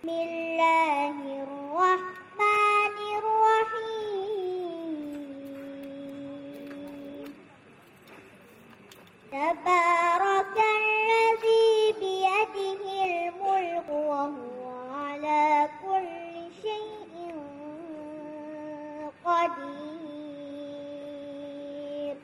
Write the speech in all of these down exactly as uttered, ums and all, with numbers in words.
بسم الله الرحمن الرحيم تبارك الذي بيده الملك وهو على كل شيء قدير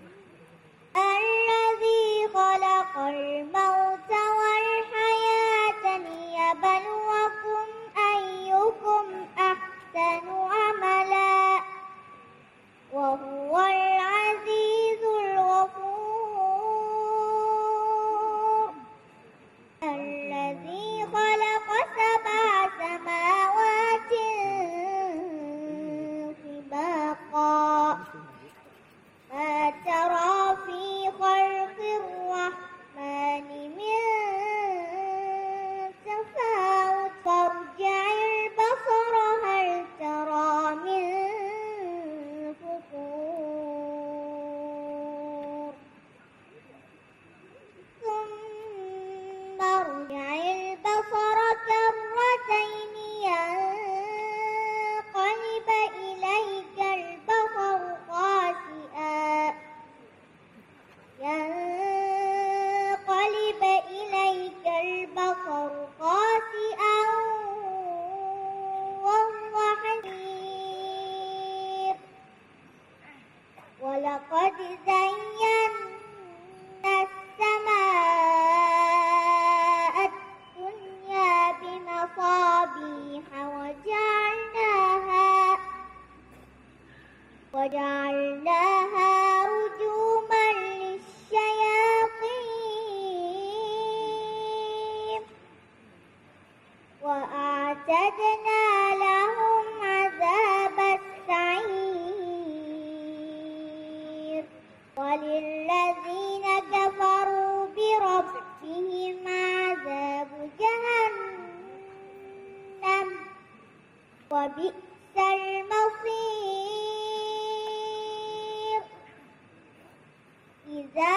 الذي خلق الموت والحياة ليبلوكم أيكم أحسن عملا وهو العزيز الغفور الذي خلق سبع سماوات طباقا ما ترى في خلق الرحمن من تفاوت فارجع البصر هل ترى من فطور ثم ارجع البصر كرتين ينقلب إليك البصر خاسئا ينقلب إليك البصر خاسئا وهو حسير ولقد زينا السماء الدنيا بمصابيح وجعلناها وجعلناها رجوما للشياطين وأعتدنا لهم عذاب السعير وللذين كفروا بربهم عذاب جهنم وبئس المصير إذا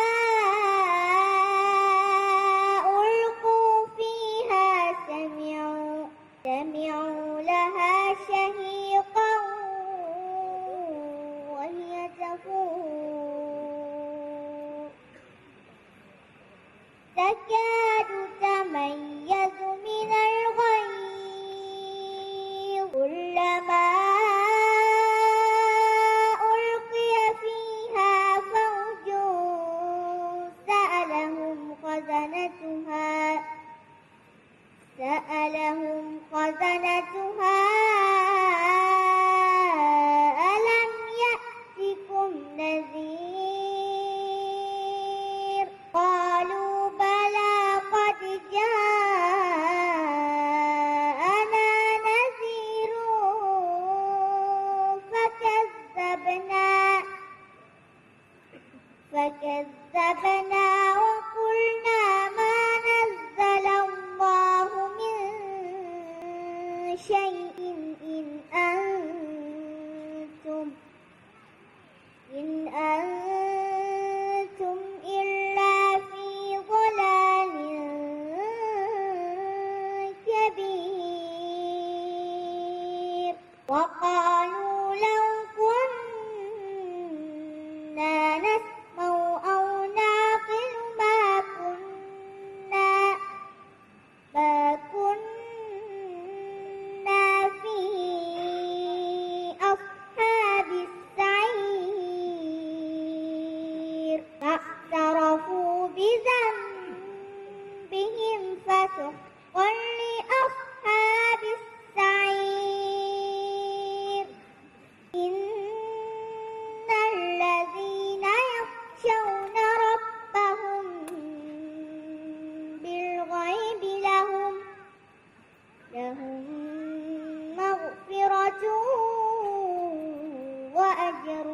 ألقوا فيها سمعوا سمعوا لها شهيقا وهي تفور تكاد تميز من الغيظ كلما ألقي فيها فوج سألهم خزنتها سألهم خزنتها ألم يأتكم نذير قالوا بلى قد جاءنا نذير فكذبنا فكذبنا وقلنا ما نزل الله من شيء إن أنتم إن أنتم إلا في ضلال كبير وقالوا لو كنا نسمع أو نعقل ما كنا ما كنا في أصحاب السعير فاعترفوا بذنبهم فسحقا لأصحاب السعير إن الذين يخشون ربهم بالغيب لهم لهم مغفرة وأجر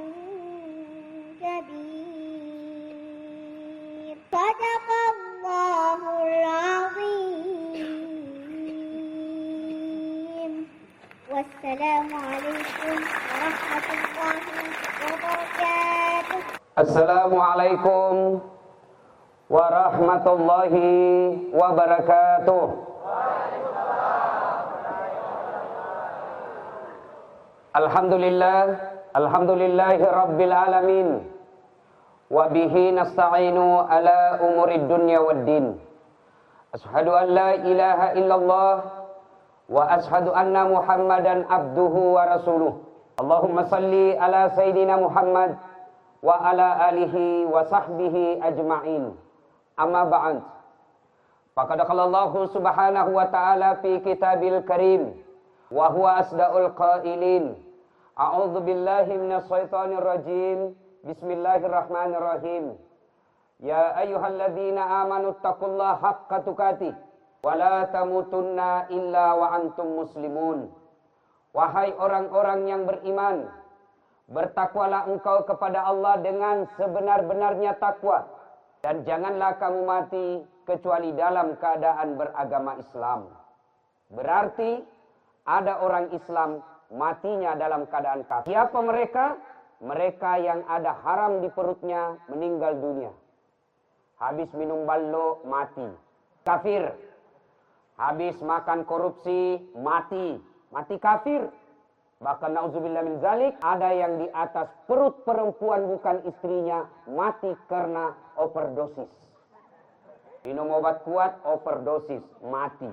كبير صدق الله العظيم والسلام عليكم ورحمة الله وبركاته. Assalamualaikum warahmatullahi wabarakatuh. Alhamdulillah, alhamdulillahi rabbil alamin. Wa bihi nasta'inu ala umurid dunya waddin. Ashhadu an la ilaha illallah wa ashhadu anna Muhammadan abduhu wa rasuluh. Allahumma salli ala Sayyidina Muhammad wa ala alihi wa sahbihi ajma'in. Amma ba'd. Faqad qala Allah subhanahu wa ta'ala fi kitabil karim wa huwa asdaqul qailin. A'udzu billahi minasy syaithanir rajim. Bismillahirrahmanirrahim. Ya ayyuhalladzina amanu taqullaha haqqa tuqatih wa la tamutunna illa wa antum muslimun. Wahai orang-orang yang beriman, bertakwalah engkau kepada Allah dengan sebenar-benarnya takwa, dan janganlah kamu mati kecuali dalam keadaan beragama Islam. Berarti ada orang Islam matinya dalam keadaan kafir. Siapa mereka? Mereka yang ada haram di perutnya meninggal dunia. Habis minum ballo mati. Kafir. Habis makan korupsi mati. Mati kafir. Bahkan na'udzubillah min zalik, ada yang di atas perut perempuan bukan istrinya mati karena overdosis. Minum obat kuat, overdosis, mati.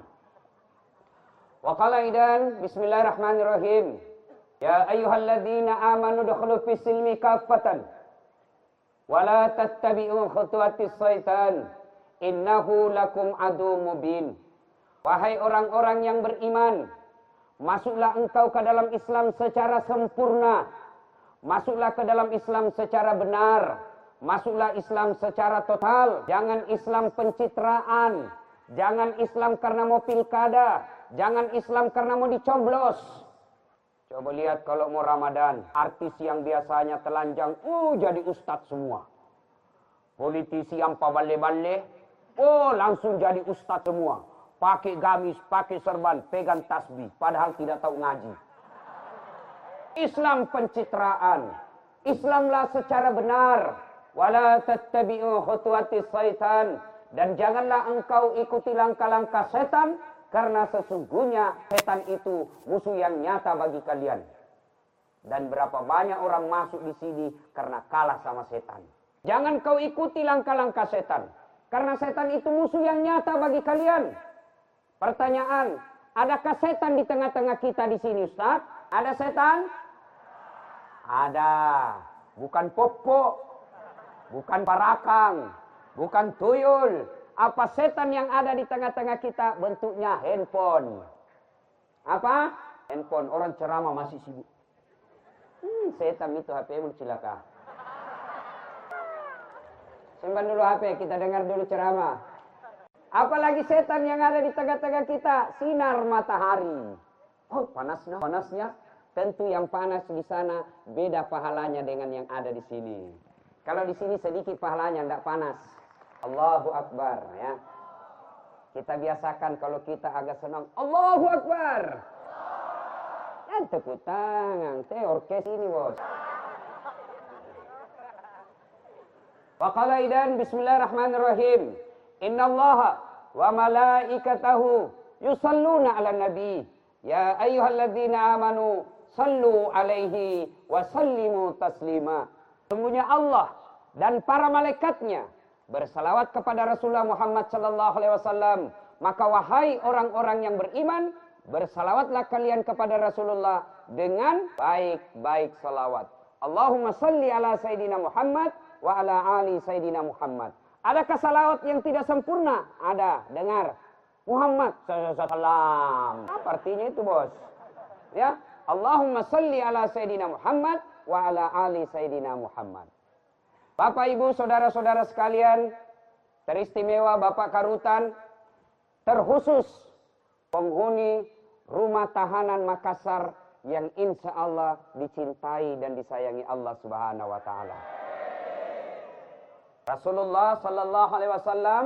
Wa qala idan, bismillahirrahmanirrahim. Ya ayyuhalladzina amanu dukhulu fis silmi kaffatan wa la tattabi'u khutuwatis syaitan innahu lakum adu mubin. Wahai orang-orang yang beriman, masuklah engkau ke dalam Islam secara sempurna. Masuklah ke dalam Islam secara benar. Masuklah Islam secara total. Jangan Islam pencitraan. Jangan Islam karena mau pilkada. Jangan Islam karena mau dicoblos. Coba lihat kalau mau Ramadan. Artis yang biasanya telanjang, oh jadi ustadz semua. Politisi yang pabale-bale, oh langsung jadi ustadz semua. Pakai gamis, pakai serban, pegang tasbih, padahal tidak tahu ngaji. Islam pencitraan. Islamlah secara benar. Wala tattabi'u khutuwatis syaitan. Dan janganlah engkau ikuti langkah-langkah setan, karena sesungguhnya setan itu musuh yang nyata bagi kalian. Dan berapa banyak orang masuk di sini karena kalah sama setan. Jangan kau ikuti langkah-langkah setan, karena setan itu musuh yang nyata bagi kalian. Pertanyaan, adakah setan di tengah-tengah kita di sini, Ustaz? Ada setan? Ada. Bukan popo, bukan parakang, bukan tuyul. Apa setan yang ada di tengah-tengah kita? Bentuknya handphone. Apa? Handphone. Orang ceramah masih sibuk. Hmm, setan itu H P-mu cilaka. Simpan dulu H P, kita dengar dulu ceramah. Apalagi setan yang ada di tengah-tengah kita? Sinar matahari. Oh, panasnya. Panasnya. Tentu yang panas di sana beda pahalanya dengan yang ada di sini. Kalau di sini sedikit pahalanya, tidak panas. Allahu Akbar, ya. Kita biasakan kalau kita agak senang, Allahu Akbar. Dan tepuk tangan, teh orkes ini bos. Wa qala idan, bismillahirrahmanirrahim. Innallaha wa malaikatahu yusalluna ala nabi. Ya ayyuhalladzina amanu sallu alaihi wa sallimu taslima. Sungguhnya Allah dan para malaikatnya bersalawat kepada Rasulullah Muhammad sallallahu alaihi wasallam. Maka wahai orang-orang yang beriman, bersalawatlah kalian kepada Rasulullah dengan baik-baik salawat. Allahumma salli ala Sayyidina Muhammad wa ala ali Sayyidina Muhammad. Adakah salawat yang tidak sempurna? Ada. Dengar. Muhammad sallallahu alaihi wasallam. Apa artinya itu, bos? Ya. Allahumma salli ala Sayyidina Muhammad wa ala ali Sayyidina Muhammad. Bapak, Ibu, saudara-saudara sekalian, teristimewa Bapak Karutan, terkhusus penghuni rumah tahanan Makassar yang insya Allah dicintai dan disayangi Allah Subhanahu wa Ta'ala. Rasulullah Sallallahu Alaihi Wasallam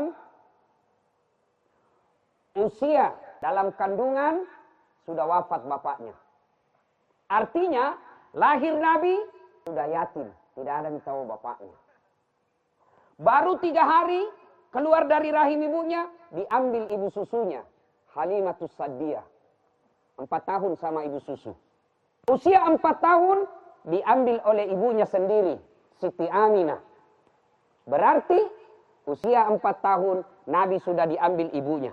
usia dalam kandungan sudah wafat bapaknya. Artinya lahir Nabi sudah yatim, tidak ada yang tahu bapaknya. Baru tiga hari keluar dari rahim ibunya, diambil ibu susunya, Halimatus Sa'diyah. Empat tahun sama ibu susu. Usia empat tahun diambil oleh ibunya sendiri, Siti Aminah. Berarti usia empat tahun Nabi sudah diambil ibunya.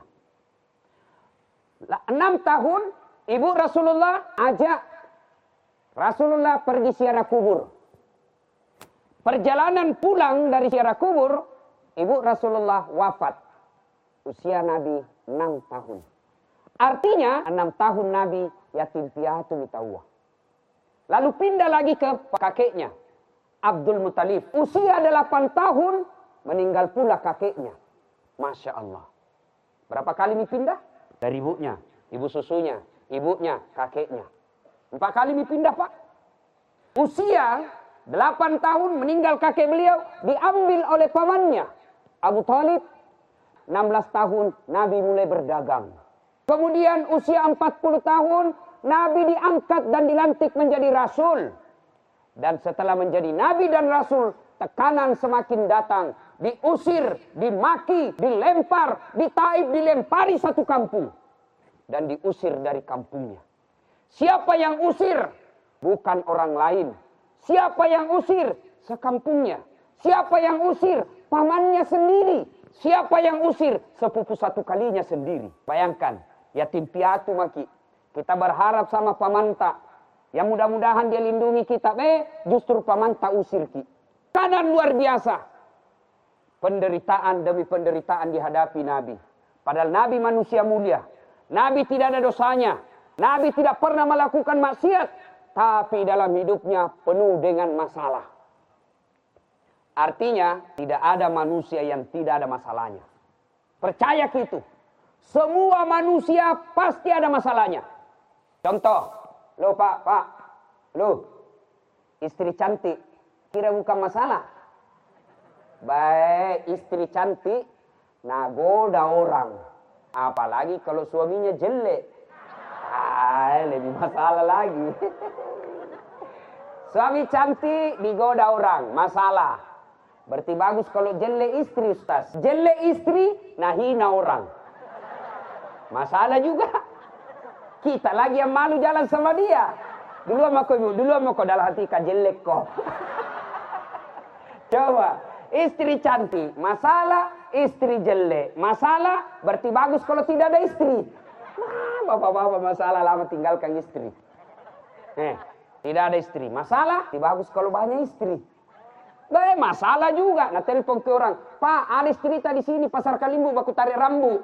Enam tahun ibu Rasulullah ajak Rasulullah pergi ziarah kubur. Perjalanan pulang dari ziarah kubur, ibu Rasulullah wafat. Usia Nabi enam tahun. Artinya enam tahun Nabi yatim piatu mitawah. Lalu pindah lagi ke kakeknya, Abdul Muttalib. Usia delapan tahun, meninggal pula kakeknya. Masya Allah. Berapa kali mi pindah? Dari ibunya, ibu susunya, ibunya, kakeknya. Empat kali mi pindah, Pak. Usia delapan tahun, meninggal kakek beliau, diambil oleh pamannya, Abu Thalib. enam belas tahun, Nabi mulai berdagang. Kemudian usia empat puluh tahun, Nabi diangkat dan dilantik menjadi Rasul. Dan setelah menjadi Nabi dan Rasul, tekanan semakin datang. Diusir, dimaki, dilempar, ditaib, dilempari satu kampung. Dan diusir dari kampungnya. Siapa yang usir? Bukan orang lain. Siapa yang usir? Sekampungnya. Siapa yang usir? Pamannya sendiri. Siapa yang usir? Sepupu satu kalinya sendiri. Bayangkan, yatim piatu maki. Kita berharap sama pamanta. Yang mudah-mudahan dia lindungi kita. Eh, justru pamanta usir ki. Keadaan luar biasa. Penderitaan demi penderitaan dihadapi Nabi. Padahal Nabi manusia mulia. Nabi tidak ada dosanya. Nabi tidak pernah melakukan maksiat. Tapi dalam hidupnya penuh dengan masalah. Artinya tidak ada manusia yang tidak ada masalahnya. Percaya gitu. Semua manusia pasti ada masalahnya. Contoh, lo pak, pak, lo istri cantik, kira bukan masalah. Baik, istri cantik, nagoda orang. Apalagi kalau suaminya jelek. Ah, lebih masalah lagi. Suami cantik, digoda orang, masalah. Berarti bagus kalau jelek istri, Ustaz. Jelek istri, nah hina orang. Masalah juga. Kita lagi yang malu jalan sama dia. Dulu sama kau, dulu sama kau dalam hati kan jelek kau. Coba, istri cantik, masalah, istri jelek. Masalah, berarti bagus kalau tidak ada istri. Nah, bapak-bapak masalah lama tinggalkan istri. Eh, tidak ada istri. Masalah, berarti bagus kalau banyak istri. Gak masalah juga. Nah, telepon ke orang, Pak, ada cerita di sini pasar Kalimbu, baku tarik rambu.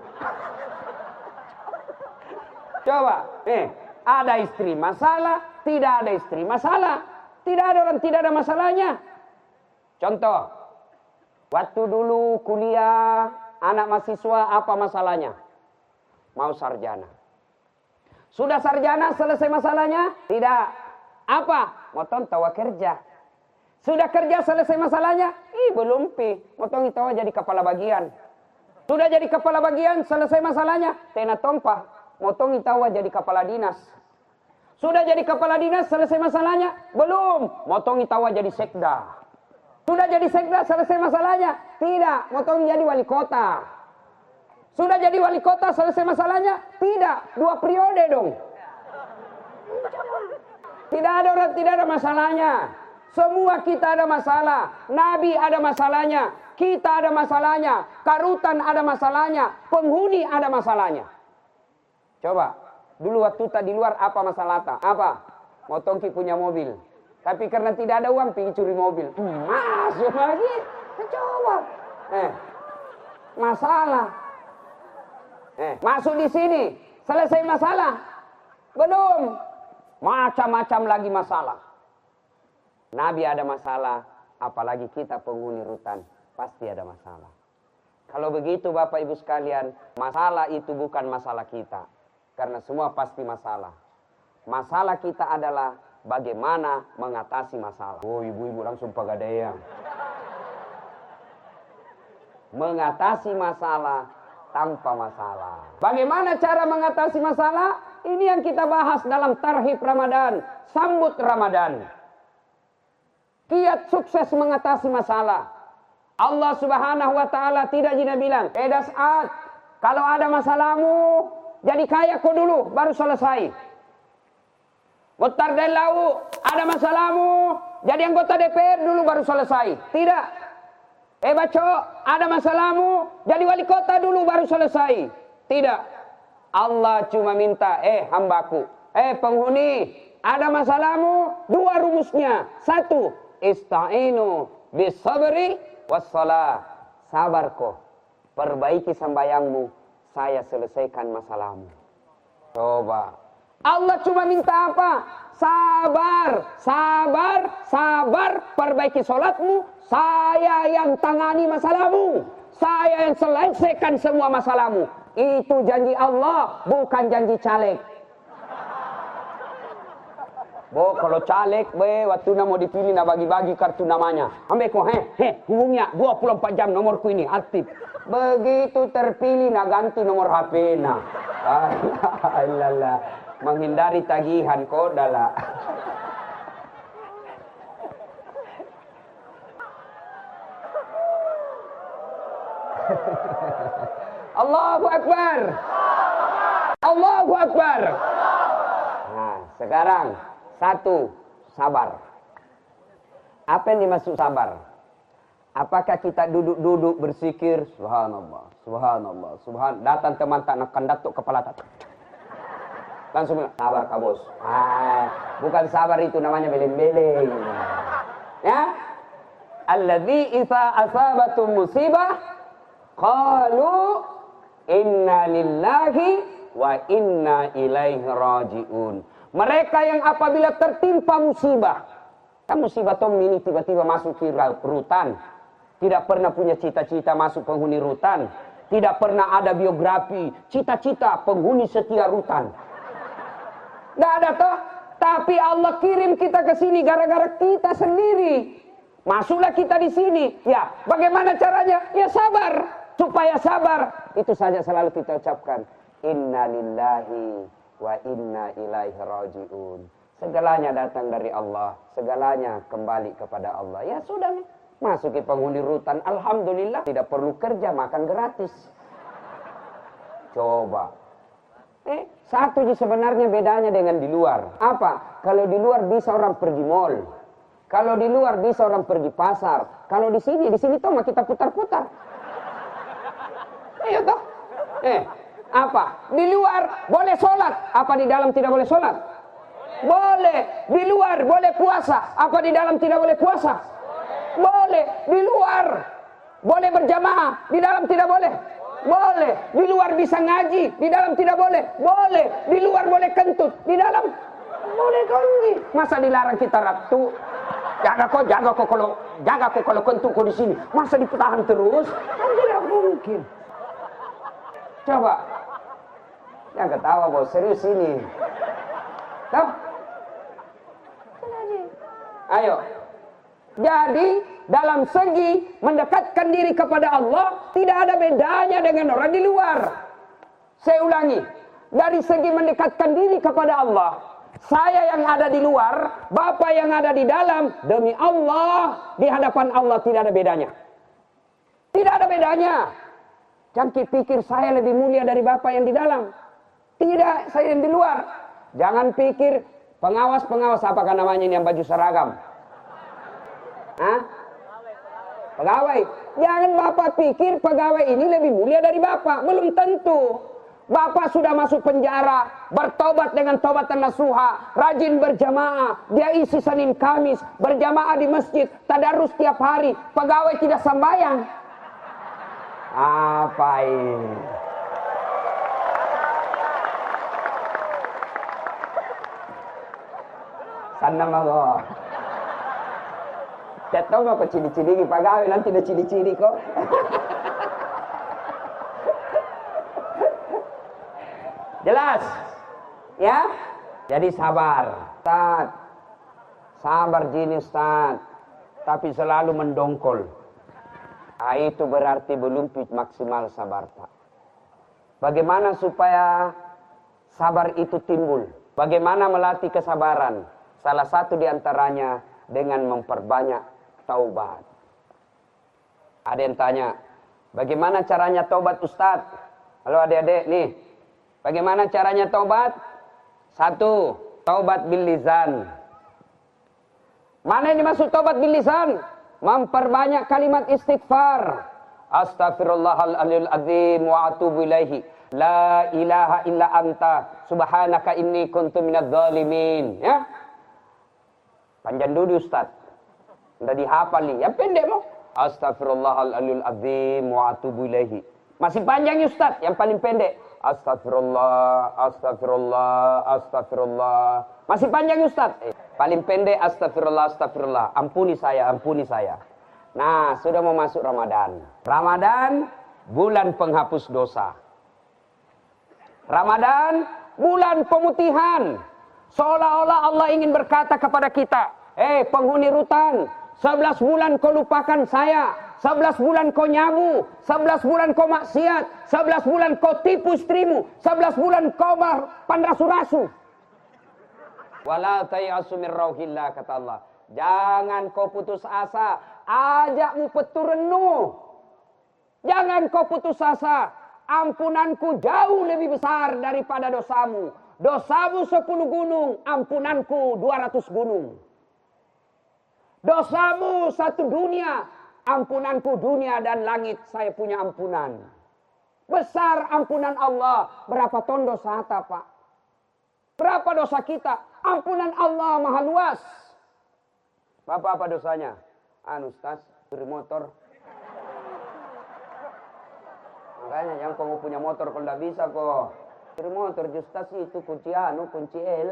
Coba, eh, ada istri masalah, tidak ada istri masalah. Tidak ada orang, tidak ada masalahnya. Contoh, waktu dulu kuliah, anak mahasiswa apa masalahnya? Mau sarjana. Sudah sarjana, selesai masalahnya? Tidak. Apa? Mau tawa kerja. Sudah kerja, selesai masalahnya? Ih, belum pi. Mau tawa jadi kepala bagian. Sudah jadi kepala bagian, selesai masalahnya? Tena tompah. Motong itawa jadi kepala dinas. Sudah jadi kepala dinas, selesai masalahnya? Belum. Motong itawa jadi sekda. Sudah jadi sekda, selesai masalahnya? Tidak. Motong jadi wali kota. Sudah jadi wali kota, selesai masalahnya? Tidak. Dua periode dong. Tidak ada orang, tidak ada masalahnya. Semua kita ada masalah. Nabi ada masalahnya. Kita ada masalahnya. Karutan ada masalahnya. Penghuni ada masalahnya. Coba, dulu waktu tak di luar apa masalah tak? Apa? Motongki punya mobil. Tapi karena tidak ada uang, pergi curi mobil. Hmm, masuk lagi. Coba. Eh, masalah. Eh, masuk di sini. Selesai masalah. Belum. Macam-macam lagi masalah. Nabi ada masalah. Apalagi kita penghuni rutan. Pasti ada masalah. Kalau begitu Bapak Ibu sekalian, masalah itu bukan masalah kita. Karena semua pasti masalah. Masalah kita adalah bagaimana mengatasi masalah. Oh, ibu-ibu langsung pegadaian. Mengatasi masalah tanpa masalah. Bagaimana cara mengatasi masalah? Ini yang kita bahas dalam Tarhib Ramadan. Sambut Ramadan. Kiat sukses mengatasi masalah. Allah Subhanahu wa Ta'ala tidak jina bilang, eh Das'ad, kalau ada masalahmu, jadi kaya kau dulu, baru selesai. Muhtar dan Lau, ada masalahmu. Jadi anggota D P R dulu baru selesai. Tidak. Eh baco, ada masalahmu. Jadi wali kota dulu baru selesai. Tidak. Allah cuma minta, eh hambaku, eh penghuni, ada masalahmu. Dua rumusnya. Satu, ista'inu bisabri wassalah. Sabar kok. Perbaiki sembayangmu. Saya selesaikan masalahmu. Coba. Allah cuma minta apa? Sabar, sabar, sabar. Perbaiki sholatmu. Saya yang tangani masalahmu. Saya yang selesaikan semua masalahmu. Itu janji Allah, bukan janji caleg. Bo, kalau caleg, be, waktu na mau dipilih, na bagi-bagi kartu namanya. Ambil ko, heh, heh, hubungnya dua puluh empat jam nomorku ini, aktif. Begitu terpilih, na ganti nomor H P na. Alah, menghindari tagihan kok, dala. Allahu Akbar. Allahu Akbar. Nah, sekarang satu, sabar. Apa yang dimaksud sabar? Apakah kita duduk-duduk bersikir, subhanallah, subhanallah, subhan. Datang teman tak nak datuk kepala tak. Langsung bilang, sabar kak bos. Ah, bukan sabar itu, namanya beleng-beleng. Ya? Alladzi idza asabatu musibah qalu inna lillahi wa inna ilaihi raji'un. Mereka yang apabila tertimpa musibah, kan musibah Tom ini tiba-tiba masuk ke rutan, tidak pernah punya cita-cita masuk penghuni rutan, tidak pernah ada biografi, cita-cita penghuni setia rutan. Nggak ada toh, tapi Allah kirim kita ke sini gara-gara kita sendiri. Masuklah kita di sini, ya. Bagaimana caranya? Ya sabar, supaya sabar. Itu saja selalu kita ucapkan. Inna lillahi wa inna ilaihi raji'un. Segalanya datang dari Allah, segalanya kembali kepada Allah. Ya sudah nih, masuki penghuni rutan, alhamdulillah, tidak perlu kerja, makan gratis. Coba. Eh, satu sebenarnya bedanya dengan di luar. Apa? Kalau di luar bisa orang pergi mall. Kalau di luar bisa orang pergi pasar. Kalau di sini, di sini toh kita putar-putar. Iya toh? Eh, apa? Di luar boleh sholat. Apa di dalam tidak boleh sholat? Boleh. Di luar boleh puasa. Apa di dalam tidak boleh puasa? Boleh. Di luar boleh berjamaah. Di dalam tidak boleh? Boleh. Di luar bisa ngaji. Di dalam tidak boleh? Boleh. Di luar boleh kentut. Di dalam boleh kentut. Masa dilarang kita ratu? Jaga kok, jaga kok kalau jaga kok kalau kentut kok di sini. Masa ditahan terus? Kan tidak mungkin. Coba. Jangan ketawa bos, serius ini. Tahu? Ayo. Jadi dalam segi mendekatkan diri kepada Allah tidak ada bedanya dengan orang di luar. Saya ulangi, dari segi mendekatkan diri kepada Allah, saya yang ada di luar, Bapak yang ada di dalam, demi Allah, di hadapan Allah tidak ada bedanya. Tidak ada bedanya. Jangan pikir saya lebih mulia dari Bapak yang di dalam. Tidak, saya yang di luar. Jangan pikir pengawas-pengawas apakah namanya ini yang baju seragam. Hah? Pegawai. Jangan Bapak pikir pegawai ini lebih mulia dari Bapak. Belum tentu. Bapak sudah masuk penjara, bertobat dengan tobatan nasuha, rajin berjamaah, dia isi Senin Kamis, berjamaah di masjid, tadarus tiap hari, pegawai tidak sembahyang. Apa ini? Sana mago. Tidak tahu mau ke ciri-ciri pegawai nanti ada ciri-ciri kok. Jelas? Ya? Jadi sabar. Ustaz. Sabar jini Ustaz. Tapi selalu mendongkol. Nah, itu berarti belum maksimal sabar Pak. Bagaimana supaya sabar itu timbul? Bagaimana melatih kesabaran? Salah satu diantaranya dengan memperbanyak taubat. Ada yang tanya, bagaimana caranya taubat Ustaz? Halo adik-adik nih. Bagaimana caranya taubat? Satu, taubat bil lisan. Mana yang dimaksud taubat bil lisan? Memperbanyak kalimat istighfar. Astaghfirullahaladzim azim wa atubu ilaihi. La ilaha illa anta subhanaka inni kuntu minadz zalimin. Ya. Panjang dulu Ustaz. Udah dihafal nih. Yang pendek mau. Astaghfirullahaladzim azim wa atubu ilaihi. Masih panjang Ustaz. Yang paling pendek. Astagfirullah, astagfirullah, astagfirullah. Masih panjang Ustaz. Eh, paling pendek astagfirullah, astagfirullah. Ampuni saya, ampuni saya. Nah, sudah mau masuk Ramadan. Ramadan, bulan penghapus dosa. Ramadan, bulan pemutihan. Seolah-olah Allah ingin berkata kepada kita, eh penghuni rutan, sebelas bulan kau lupakan saya. sebelas bulan kau nyabu, sebelas bulan kau maksiat, sebelas bulan kau tipu istrimu, sebelas bulan kau panrasu-rasu. Wala tayasu min rauhillah, kata Allah. Jangan kau putus asa, ajakmu petur renuh. Jangan kau putus asa, ampunanku jauh lebih besar daripada dosamu. Dosamu sepuluh gunung, ampunanku dua ratus gunung. Dosamu satu dunia, ampunanku dunia dan langit, saya punya ampunan. Besar ampunan Allah. Berapa ton dosa kita, Pak? Berapa dosa kita? Ampunan Allah maha luas. Bapak apa dosanya? Anu Ustaz, curi motor. Makanya yang kau punya motor kalau tidak bisa kok. Curi motor, Ustaz itu kunci anu, kunci L.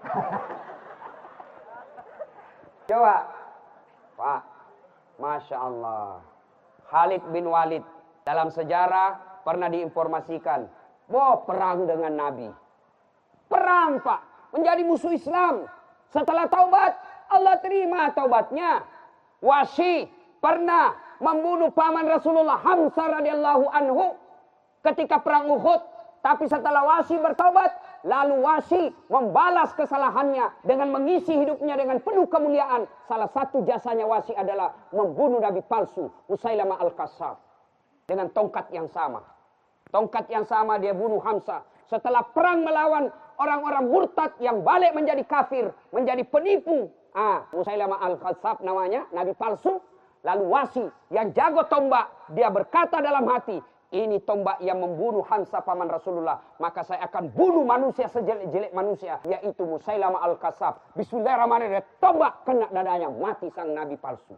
Coba. Pak. Masya Allah. Khalid bin Walid dalam sejarah pernah diinformasikan. Wah, perang dengan Nabi. Perang, Pak. Menjadi musuh Islam. Setelah taubat, Allah terima taubatnya. Wasi pernah membunuh paman Rasulullah Hamzah radhiyallahu anhu ketika perang Uhud. Tapi setelah Wasi bertaubat, lalu Wasi membalas kesalahannya dengan mengisi hidupnya dengan penuh kemuliaan. Salah satu jasanya Wasi adalah membunuh Nabi palsu, Musailamah al-Kazzab. Dengan tongkat yang sama. Tongkat yang sama dia bunuh Hamzah. Setelah perang melawan orang-orang murtad yang balik menjadi kafir, menjadi penipu. Ah, Musailamah al-Kazzab namanya, Nabi palsu. Lalu Wasi yang jago tombak, dia berkata dalam hati, ini tombak yang membunuh Hamzah paman Rasulullah. Maka saya akan bunuh manusia sejelek-jelek manusia. Yaitu Musailamah al-Kazzab. Bismillahirrahmanirrahim. Tombak kena dadanya. Mati sang Nabi palsu.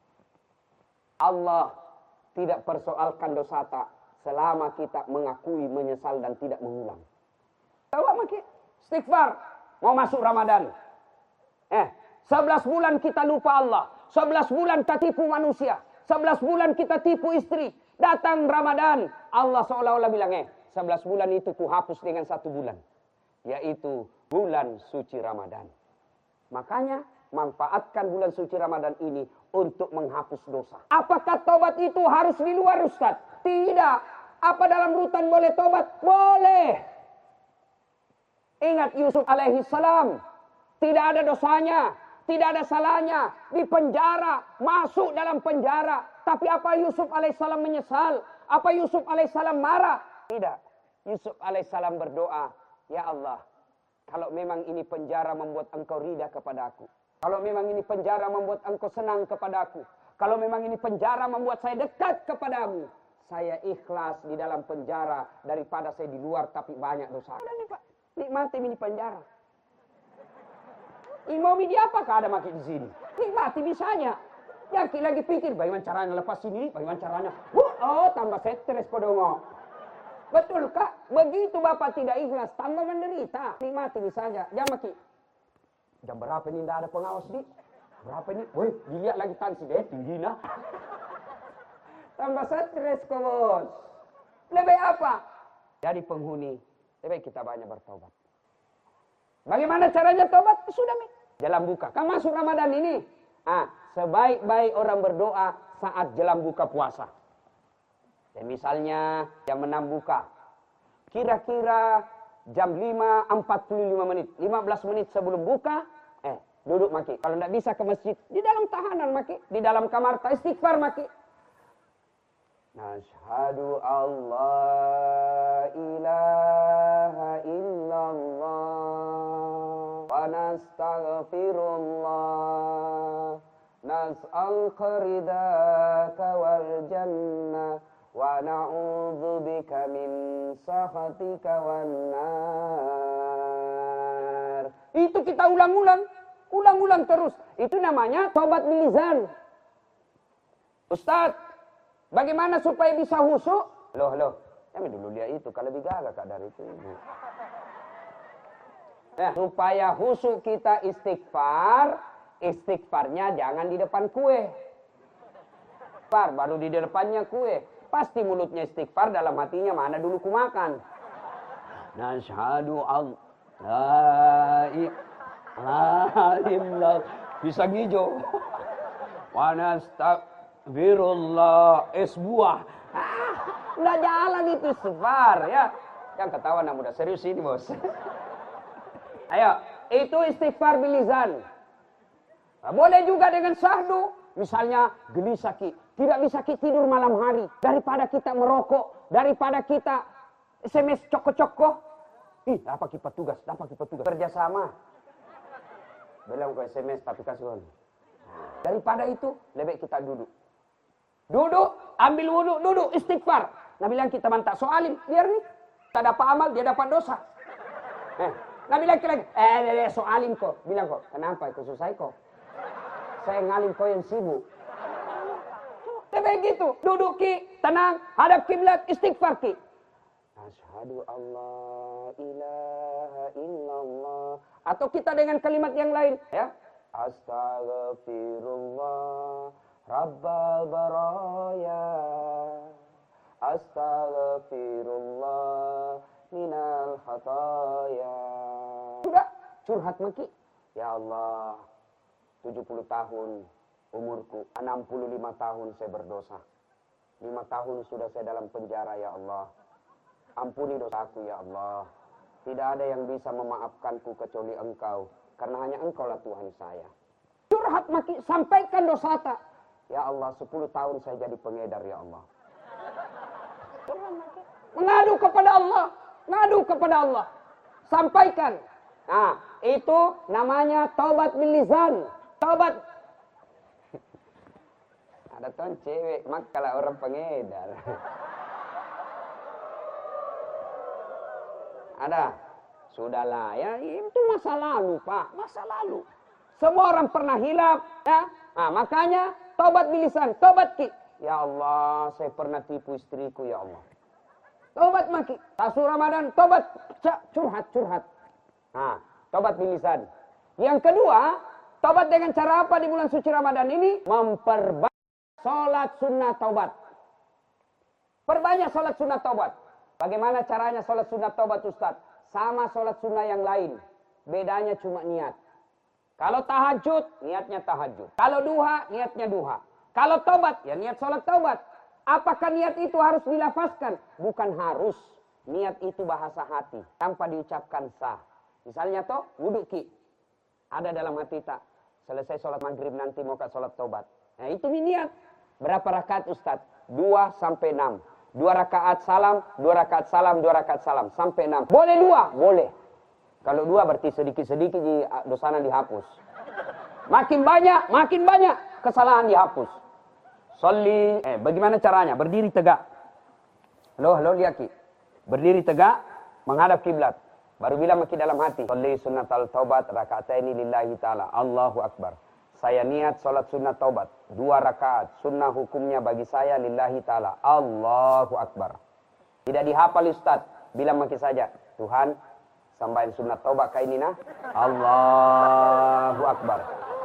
Allah tidak persoalkan dosa tak. Selama kita mengakui, menyesal dan tidak mengulang. Coba makin istighfar. Mau masuk Ramadan. Eh, sebelas bulan kita lupa Allah. sebelas bulan kita tipu manusia. sebelas bulan kita tipu istri. Datang Ramadan, Allah seolah-olah bilang, eh, sebelas bulan itu kuhapus dengan satu bulan. Yaitu bulan suci Ramadan. Makanya, manfaatkan bulan suci Ramadan ini untuk menghapus dosa. Apakah tobat itu harus di luar, Ustaz? Tidak. Apa dalam rutan boleh tobat? Boleh. Ingat Yusuf alaihi salam. Tidak ada dosanya. Tidak ada salahnya. Di penjara. Masuk dalam penjara. Tapi apa Yusuf alaihissalam menyesal? Apa Yusuf alaihissalam marah? Tidak. Yusuf alaihissalam berdoa, ya Allah, kalau memang ini penjara membuat engkau ridha kepada aku. Kalau memang ini penjara membuat engkau senang kepada aku. Kalau memang ini penjara membuat saya dekat kepadamu. Saya ikhlas di dalam penjara daripada saya di luar tapi banyak dosa. Ada nih Pak, nikmati ini penjara. Mau media apakah ada makin di sini? Nikmati bisanya. Ya, lagi pikir bagaimana caranya lepas ini, bagaimana caranya. Oh, tambah stres kodomo. Betul Kak? Begitu Bapak tidak ikhlas, tambah menderita. Nikmati misalnya. Jam maki. Jam berapa ini tidak ada pengawas di? Berapa ini? Woi, dilihat lagi tansi deh, tinggi nah. Tambah stres kok bos. Lebih apa? Jadi penghuni, lebih kita banyak bertobat. Bagaimana caranya tobat? Sudah mi. Jalan buka. Kan masuk Ramadan ini. Ah, sebaik-baik orang berdoa saat jelang buka puasa. Dan misalnya jam enam buka. Kira-kira jam lima empat puluh lima menit. lima belas menit sebelum buka. Eh, duduk maki. Kalau tidak bisa ke masjid. Di dalam tahanan maki. Di dalam kamar istighfar maki. Nashhadu Allah ilaha illallah. Wa wa nastaghfirullah nas'aluka ridaka wal jannah wa na'udzubika min sakhatika wan nar. Itu kita ulang-ulang, ulang-ulang terus. Itu namanya taubat bil lisan. Ustaz, bagaimana supaya bisa khusyuk? Loh, loh. Kami dulu dia itu, kalau lebih gagah Kak dari itu. Nah, supaya khusyuk kita istighfar, istighfarnya jangan di depan kue. Istighfar, baru di depannya kue. Pasti mulutnya istighfar, dalam hatinya mana dulu ku makan. Nasyhadu Allah la ilaha bisa ngijo. Wa nastaghfirullah es buah. Nggak jalan itu istighfar ya. Yang ketawa anak muda serius ini bos. Ayo, itu istighfar bil lisan. Nah, boleh juga dengan syahdu. Misalnya gelisah ki, tidak bisa ki tidur malam hari. Daripada kita merokok, daripada kita S M S coko-coko. Ih, apa ki petugas, apa ki petugas. Kerjasama. Bilang ke S M S tapi kasih on. Daripada itu, lebih kita duduk. Duduk, ambil wudhu, duduk, istighfar. Nah bilang kita mantak soalin, biar nih. Kita dapat amal, dia dapat dosa. Eh, nah bilang lagi, eh, eh soalin kok. Bilang kok, kenapa itu susah kok? Saya ngalin kau yang sibuk. Lebih gitu, duduk ki, tenang, hadap kiblat, istighfar ki. Asyhadu Allah ilaha illallah. Atau kita dengan kalimat yang lain, ya. Astaghfirullah Rabbal baraya. Astaghfirullah minal khataya. Sudah, curhat maki. Ya Allah, tujuh puluh tahun umurku, enam puluh lima tahun saya berdosa. lima tahun sudah saya dalam penjara ya Allah. Ampuni dosaku ya Allah. Tidak ada yang bisa memaafkanku kecuali Engkau. Karena hanya Engkau lah Tuhan saya. Curhat maki, sampaikan dosa tak. Ya Allah, sepuluh tahun saya jadi pengedar ya Allah. Mengadu kepada Allah. Ngadu kepada Allah. Sampaikan. Nah, itu namanya taubat bil lisan. Taubat. Ada tuan cewek, makalah orang pengedar. Ada. Sudahlah ya, itu masa lalu Pak, masa lalu. Semua orang pernah hilaf, ya. Nah, makanya taubat bil lisan, taubat ki. Ya Allah, saya pernah tipu istriku ya Allah. Taubat maki. Tasur Ramadan, taubat curhat curhat. Nah, taubat bil lisan. Yang kedua, taubat dengan cara apa di bulan suci Ramadan ini? Memperbanyak salat sunnah taubat. Perbanyak salat sunnah taubat. Bagaimana caranya salat sunnah taubat Ustaz? Sama salat sunnah yang lain. Bedanya cuma niat. Kalau tahajud, niatnya tahajud. Kalau duha, niatnya duha. Kalau taubat, ya niat salat taubat. Apakah niat itu harus dilafazkan? Bukan harus. Niat itu bahasa hati. Tanpa diucapkan sah. Misalnya toh, wudhu ki. Ada dalam hati tak. Selesai sholat maghrib nanti mau ke sholat taubat. Nah itu niat. Berapa rakaat Ustaz? Dua sampai enam. Dua rakaat salam, dua rakaat salam, dua rakaat salam. Sampai enam. Boleh dua? Boleh. Kalau dua berarti sedikit-sedikit dosanya dihapus. Makin banyak, makin banyak kesalahan dihapus. Sholli, eh bagaimana caranya? Berdiri tegak. Loh, loh lihat ki. Berdiri tegak, menghadap kiblat. Baru bilang maki dalam hati. Sholli sunnatal taubat raka'ataini lillahi ta'ala. Allahu Akbar. Saya niat sholat sunnah taubat. Dua rakaat. Sunnah hukumnya bagi saya lillahi ta'ala. Allahu Akbar. Tidak dihafal Ustaz. Bilang maki saja. Tuhan, sambahin sunnah taubat kayak ini nah. Allahu Akbar.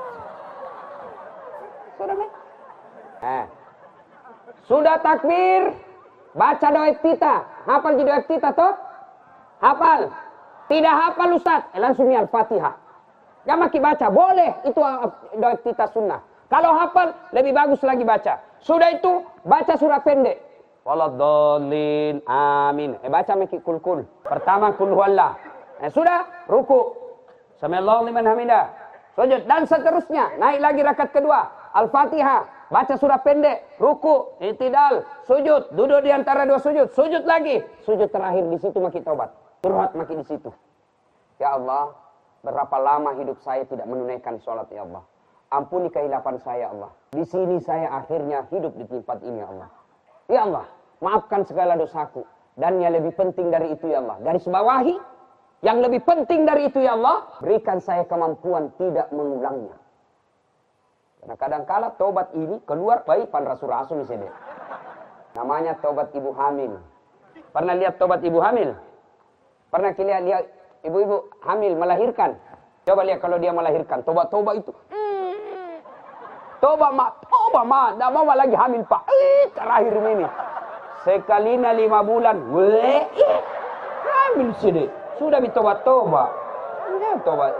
Sudah nih. Eh. Sudah takbir. Baca doa iftitah. Hafal di doa iftitah toh? Hafal. Tidak hafal Ustaz. Eh, langsung ni Al-Fatihah. Gak maki baca. Boleh. Itu doa iftitah sunnah. Kalau hafal, lebih bagus lagi baca. Sudah itu, baca surah pendek. Waladhdallin. Amin. Eh, baca maki kul-kul. Pertama kul huwallah. Eh, sudah. Ruku. Samiallahu liman hamidah. Sujud. Dan seterusnya. Naik lagi rakaat kedua. Al-Fatihah. Baca surah pendek, ruku, i'tidal, sujud, duduk di antara dua sujud, sujud lagi, sujud terakhir di situ maki taubat. Curhat maki di situ. Ya Allah, berapa lama hidup saya tidak menunaikan sholat ya Allah. Ampuni kehilapan saya Allah. Di sini saya akhirnya hidup di tempat ini ya Allah. Ya Allah, maafkan segala dosaku. Dan yang lebih penting dari itu ya Allah, garis bawahi, yang lebih penting dari itu ya Allah, berikan saya kemampuan tidak mengulangnya. Karena kadang-kala tobat ini keluar baik pan rasul-rasul misalnya. Namanya tobat ibu hamil. Pernah lihat tobat ibu hamil? Pernah lihat lihat ibu-ibu hamil melahirkan? Coba lihat kalau dia melahirkan, tobat-tobat itu. Tobat mak, tobat mak, tidak mau lagi hamil pak. Eh, terakhir ini. Sekalinya lima bulan, weh, hamil sini. Sudah ditobat-tobat. Enggak tobat.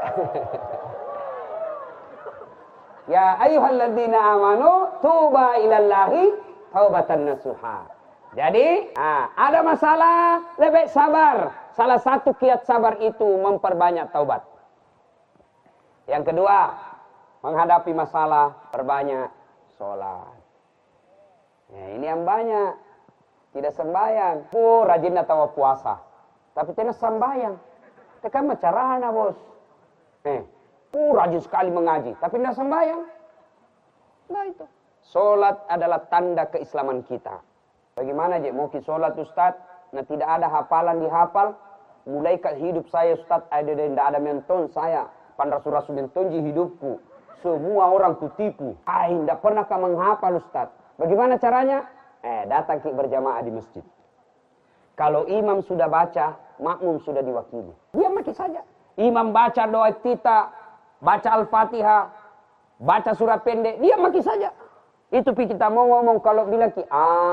Ya ayyuhalladzina amanu tuba ilallahi taubatan nasuha. Jadi, ah, ada masalah, lebih sabar. Salah satu kiat sabar itu memperbanyak taubat. Yang kedua, menghadapi masalah, perbanyak sholat. Ya, ini yang banyak. Tidak sembahyang. Oh, rajin atau puasa. Tapi tidak sembahyang. Tekan macarana, bos. Eh, oh, rajin sekali mengaji. Tapi tidak sembahyang. Nah itu. Sholat adalah tanda keislaman kita. Bagaimana je mau sholat Ustaz? Nah tidak ada hafalan dihafal. Mulai ke hidup saya Ustaz. Ada dan tidak ada menton saya. Pan rasul-rasul mentonji hidupku. Semua orang kutipu. Ah, tidak pernah kau menghafal Ustaz. Bagaimana caranya? Eh, datang ke berjamaah di masjid. Kalau imam sudah baca, makmum sudah diwakili. Dia maki saja. Imam baca doa kita, baca Al-Fatihah, baca surat pendek, dia maki saja. Itu kita mau ngomong kalau bilang ki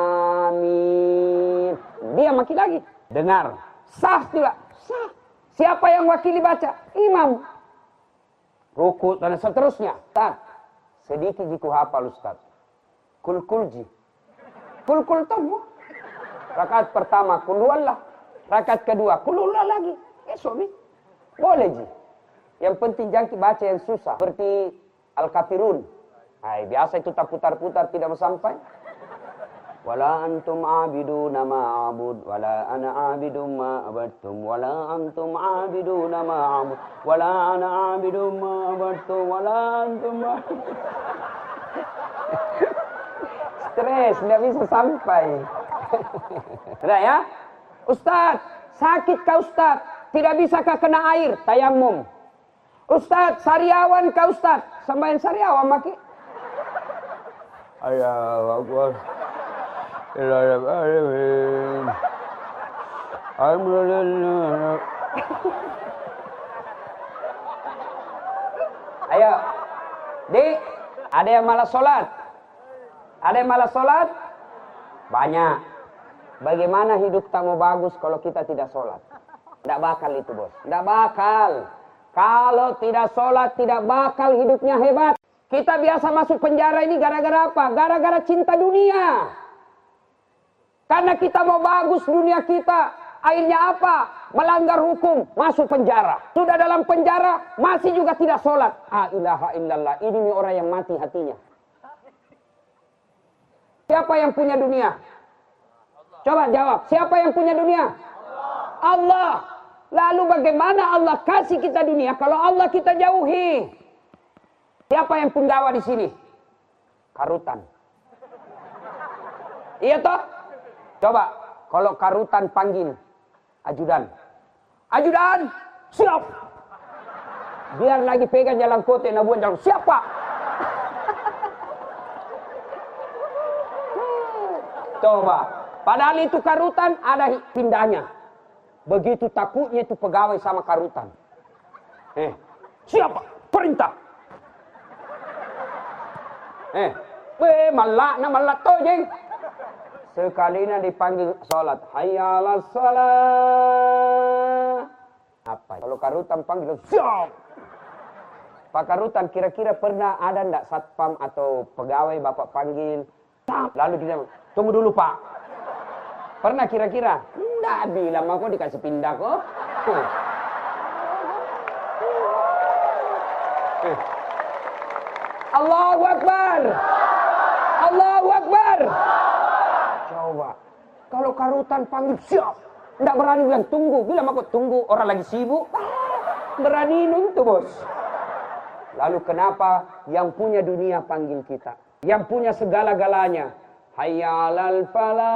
amin. Dia maki lagi. Dengar. Sah tidak? Sah. Siapa yang wakili baca? Imam. Ruku dan seterusnya. Ustaz, sedikit jiku hafal Ustaz. Kul-kulji. Kul-kul tahu. Rakaat pertama kulullah. Rakaat kedua kulullah lagi. Esok ni. Boleh ji. Yang penting jangan baca yang susah. Seperti Al-Kafirun. Hai, biasa itu tak putar-putar tidak sampai. Wala antum abiduna ma'abud. Wala ana abidum ma'abadtum. Wala antum abiduna ma'abud. Wala ana abidum ma'abadtum. Wala antum ma'abud. Stres, tidak bisa sampai. Sudah ya? Ustaz, sakit kau Ustaz? Tidak bisa kau kena air? Tayamum. Ustaz, sariawan kau Ustaz? Sambayan sariawan maki. Allahu Akbar. Ayo. Di, ada yang malas sholat? Ada yang malas sholat? Banyak. Bagaimana hidup kamu bagus kalau kita tidak sholat? Tidak bakal itu bos. Tidak bakal. Kalau tidak sholat, tidak bakal hidupnya hebat. Kita biasa masuk penjara ini gara-gara apa? Gara-gara cinta dunia. Karena kita mau bagus dunia kita. Akhirnya apa? Melanggar hukum, masuk penjara. Sudah dalam penjara, masih juga tidak sholat. Ah ilaha illallah. Ini nih orang yang mati hatinya. Siapa yang punya dunia? Coba jawab. Siapa yang punya dunia? Allah. Allah. Lalu bagaimana Allah kasih kita dunia kalau Allah kita jauhi? Siapa yang penggawa di sini? Karutan. Iya toh? Coba kalau karutan panggil ajudan. Ajudan, siap. Biar lagi pegang jalan kote nabuan jalan. Siapa? Coba. Padahal itu karutan ada pindahnya. Begitu takutnya itu pegawai sama karutan. Eh, siapa? Perintah. Eh, eh malak na malak to jeng. Sekalinya dipanggil sholat. Hayya 'alas shalah. Apa? Kalau karutan panggil siap. Pak Karutan kira-kira pernah ada ndak satpam atau pegawai bapak panggil? Lalu dia tunggu dulu pak. Pernah kira-kira? Nggak bilang aku dikasih pindah kok. Huh. Eh. Allahu Akbar. Allahu Akbar. Coba. Kalau karutan panggil siap. Nggak berani bilang tunggu. Bilang aku tunggu orang lagi sibuk. berani nuntu bos. Lalu kenapa yang punya dunia panggil kita? Yang punya segala-galanya. Hayya 'alal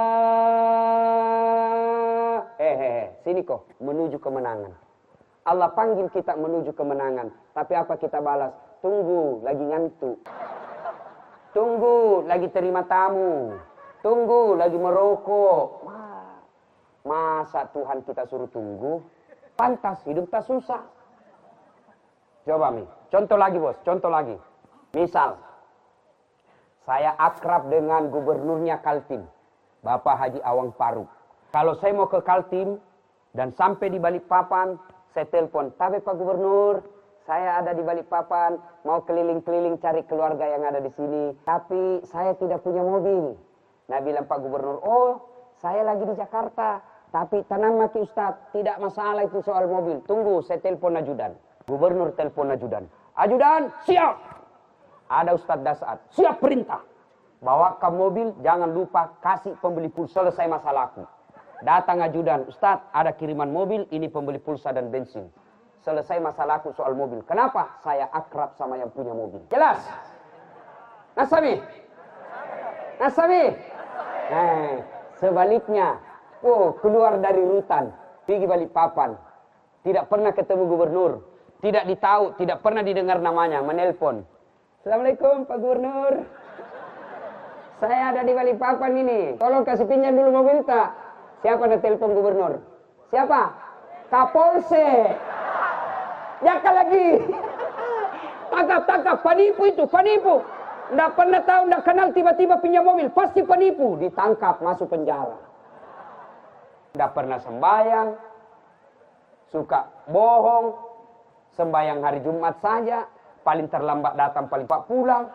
falah. Eh, eh, eh, sini kok, menuju kemenangan. Allah panggil kita menuju kemenangan. Tapi apa kita balas? Tunggu, lagi ngantuk. Tunggu, lagi terima tamu. Tunggu, lagi merokok. Wah, masa Tuhan kita suruh tunggu? Pantas, hidup tak susah. Coba Mi, contoh lagi bos, contoh lagi. Misal, saya akrab dengan gubernurnya Kaltim, Bapak Haji Awang Faruk. Kalau saya mau ke Kaltim dan sampai di Balikpapan, saya telepon, tapi Pak Gubernur, saya ada di Balikpapan, mau keliling-keliling cari keluarga yang ada di sini. Tapi saya tidak punya mobil. Nah bilang Pak Gubernur, oh saya lagi di Jakarta. Tapi tenang maki Ustadz, tidak masalah itu soal mobil. Tunggu, saya telepon ajudan. Gubernur telepon ajudan. Ajudan, siap. Ada Ustadz Dasat, siap perintah. Bawakan mobil, jangan lupa kasih pembeli pulsa, selesai masalahku. Datang ajudan, Ustadz ada kiriman mobil, ini pembeli pulsa dan bensin. Selesai masalahku soal mobil. Kenapa? Saya akrab sama yang punya mobil. Jelas? Nasami? Nasami? Nah, sebaliknya. Oh, keluar dari rutan, pergi Balikpapan. Tidak pernah ketemu gubernur. Tidak ditahu, tidak pernah didengar namanya. Menelpon. Assalamualaikum Pak Gubernur. Saya ada di Balikpapan ini. Tolong kasih pinjam dulu mobil tak? Siapa ada telepon gubernur? Siapa? Kapolsek. Jangan lagi. Tangkap, tangkap. Penipu itu, penipu. Tidak pernah tahu, tidak kenal, tiba-tiba pinjam mobil. Pasti penipu. Ditangkap, masuk penjara. Tidak pernah sembahyang, suka bohong, sembahyang hari Jumat saja, paling terlambat datang, paling cepat pulang.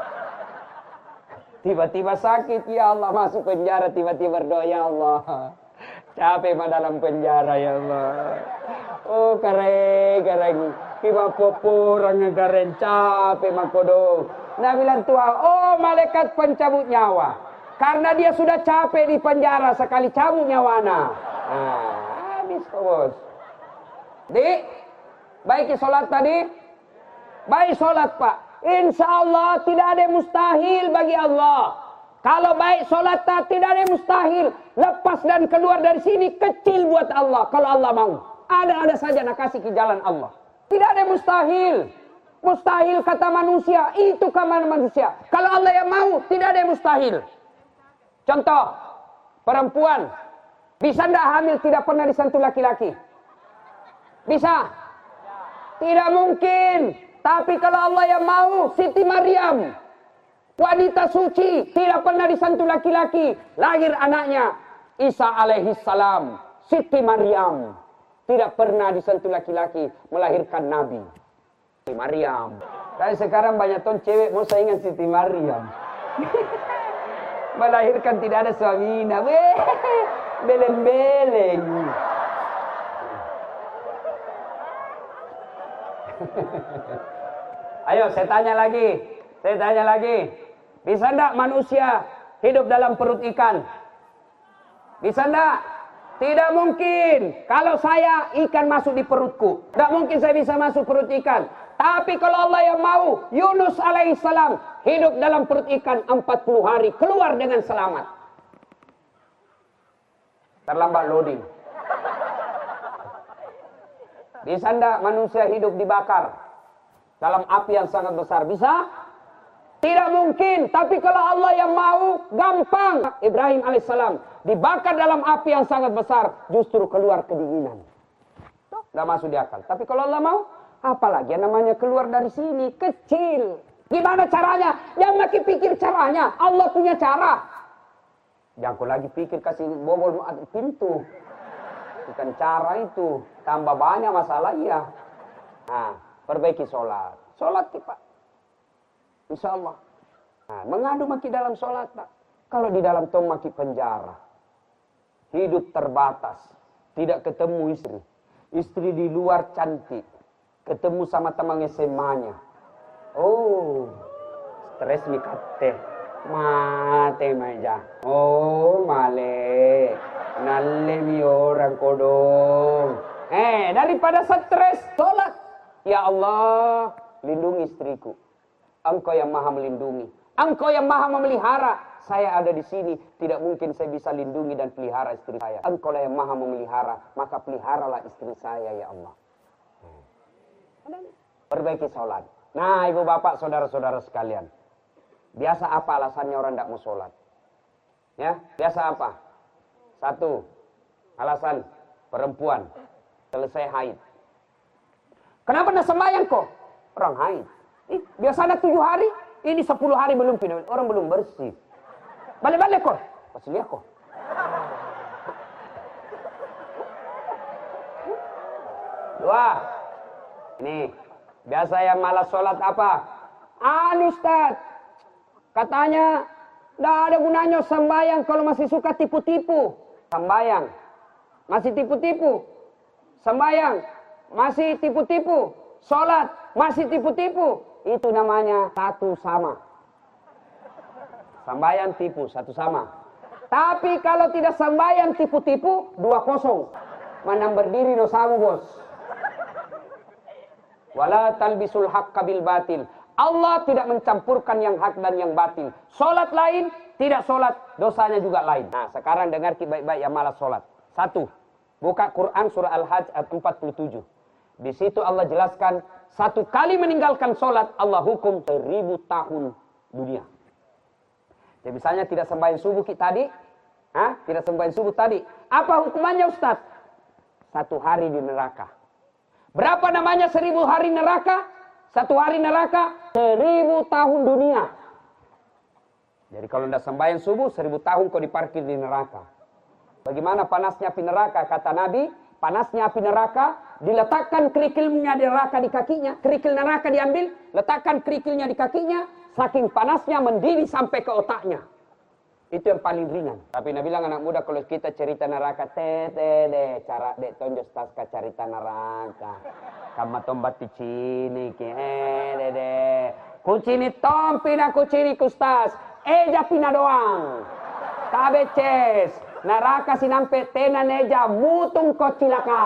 Tiba-tiba sakit, ya Allah masuk penjara, tiba-tiba berdoa, ya Allah capek mah dalam penjara, ya Allah. Oh keren, keren, kima popurang keren, capek mah kodong. Nah bilang Tuhan, oh malaikat pencabut nyawa. Karena dia sudah capek di penjara sekali cabut nyawana. Nah, habis kok bos. Di, baik sholat tadi? Baik sholat Pak. Insya Allah tidak ada yang mustahil bagi Allah. Kalau baik sholat tak, tidak ada yang mustahil. Lepas dan keluar dari sini kecil buat Allah. Kalau Allah mau. Ada-ada saja nak kasih ke jalan Allah. Tidak ada yang mustahil. Mustahil kata manusia. Itu kata manusia. Kalau Allah yang mau, tidak ada yang mustahil. Contoh, perempuan bisa tidak hamil tidak pernah disentuh laki-laki? Bisa? Tidak mungkin. Tapi kalau Allah yang mau, Siti Maryam, wanita suci, tidak pernah disentuh laki-laki. Lahir anaknya, Isa alaihi salam. Siti Maryam, tidak pernah disentuh laki-laki, melahirkan Nabi. Siti Maryam. Tapi sekarang banyak ton cewek mau saingan Siti Maryam. Melahirkan tidak ada suaminya. Weh, beleng-beleng. Ayo saya tanya lagi. Saya tanya lagi. Bisa enggak manusia hidup dalam perut ikan? Bisa enggak? Tidak mungkin. Kalau saya, ikan masuk di perutku. Tidak mungkin saya bisa masuk perut ikan. Tapi kalau Allah yang mau, Yunus alaihissalam hidup dalam perut ikan empat puluh hari, keluar dengan selamat. Terlambat loading. Bisa enggak manusia hidup dibakar dalam api yang sangat besar? Bisa? Tidak mungkin. Tapi kalau Allah yang mau, gampang. Ibrahim alaihissalam dibakar dalam api yang sangat besar, justru keluar kedinginan. Tidak masuk di akal. Tapi kalau Allah mau, apalagi yang namanya keluar dari sini, kecil. Gimana caranya? Yang makin pikir caranya. Allah punya cara. Jangan kau lagi pikir kasih bobol pintu. Bukan cara itu. Tambah banyak masalah ya. Nah, perbaiki sholat. Sholat Pak. Insya Allah. Nah, mengadu maki dalam sholat Pak. Kalau di dalam tong maki penjara. Hidup terbatas. Tidak ketemu istri. Istri di luar cantik. Ketemu sama teman S M A-nya. Oh, stres mi kate. Mate meja. Oh, male. Nalle mi orang kodong. Eh, daripada stres, sholat. Ya Allah, lindungi istriku. Engkau yang maha melindungi. Engkau yang maha memelihara. Saya ada di sini, tidak mungkin saya bisa lindungi dan pelihara istri saya. Engkau lah yang maha memelihara, maka peliharalah istri saya ya Allah. Perbaiki sholat. Nah, ibu bapak, saudara-saudara sekalian. Biasa apa alasannya orang tidak mau sholat? Ya, biasa apa? Satu, alasan perempuan selesai haid. Kenapa tidak sembahyang kok? Orang haid. Ih, biasanya tujuh hari, ini sepuluh hari belum final. Orang belum bersih. Balik-balik kok. Pasti lihat kok. Dua. Ini. Biasa yang malas sholat apa? Anu Ustaz. Katanya, tidak ada gunanya sembahyang kalau masih suka tipu-tipu. Sembahyang. Masih tipu-tipu. Sembahyang. Masih tipu-tipu. Sholat. Masih tipu-tipu. Itu namanya satu sama. Sembahyang tipu, satu sama. Tapi kalau tidak sembahyang tipu-tipu, dua kosong. Menang berdiri dosamu bos. Wala talbisul haqqa bil batil. Allah tidak mencampurkan yang hak dan yang batil. Sholat lain, tidak sholat, dosanya juga lain. Nah, sekarang dengar baik-baik yang malas sholat. Satu, buka Quran surah Al-Hajj ayat empat puluh tujuh. Di situ Allah jelaskan, satu kali meninggalkan sholat, Allah hukum seribu tahun dunia. Jadi misalnya tidak sembahyang subuh tadi, Hah? tidak sembahyang subuh tadi. Apa hukumannya Ustaz? Satu hari di neraka. Berapa namanya seribu hari neraka? Satu hari neraka, seribu tahun dunia. Jadi kalau tidak sembahyang subuh, seribu tahun kau diparkir di neraka. Bagaimana panasnya api neraka? Kata Nabi, panasnya api neraka, diletakkan kerikilnya di neraka di kakinya. Kerikil neraka diambil, letakkan kerikilnya di kakinya. Saking panasnya mendidih sampai ke otaknya. Itu yang paling ringan. Tapi Nabi bilang anak muda kalau kita cerita neraka, tete deh, cara dek tonjos taska cerita neraka. Kama tombat cini ki eh dede. Kucini tompi na kucini kustas. Eja pina doang. Kabeces. Neraka sinampe tena neja mutung kocilaka.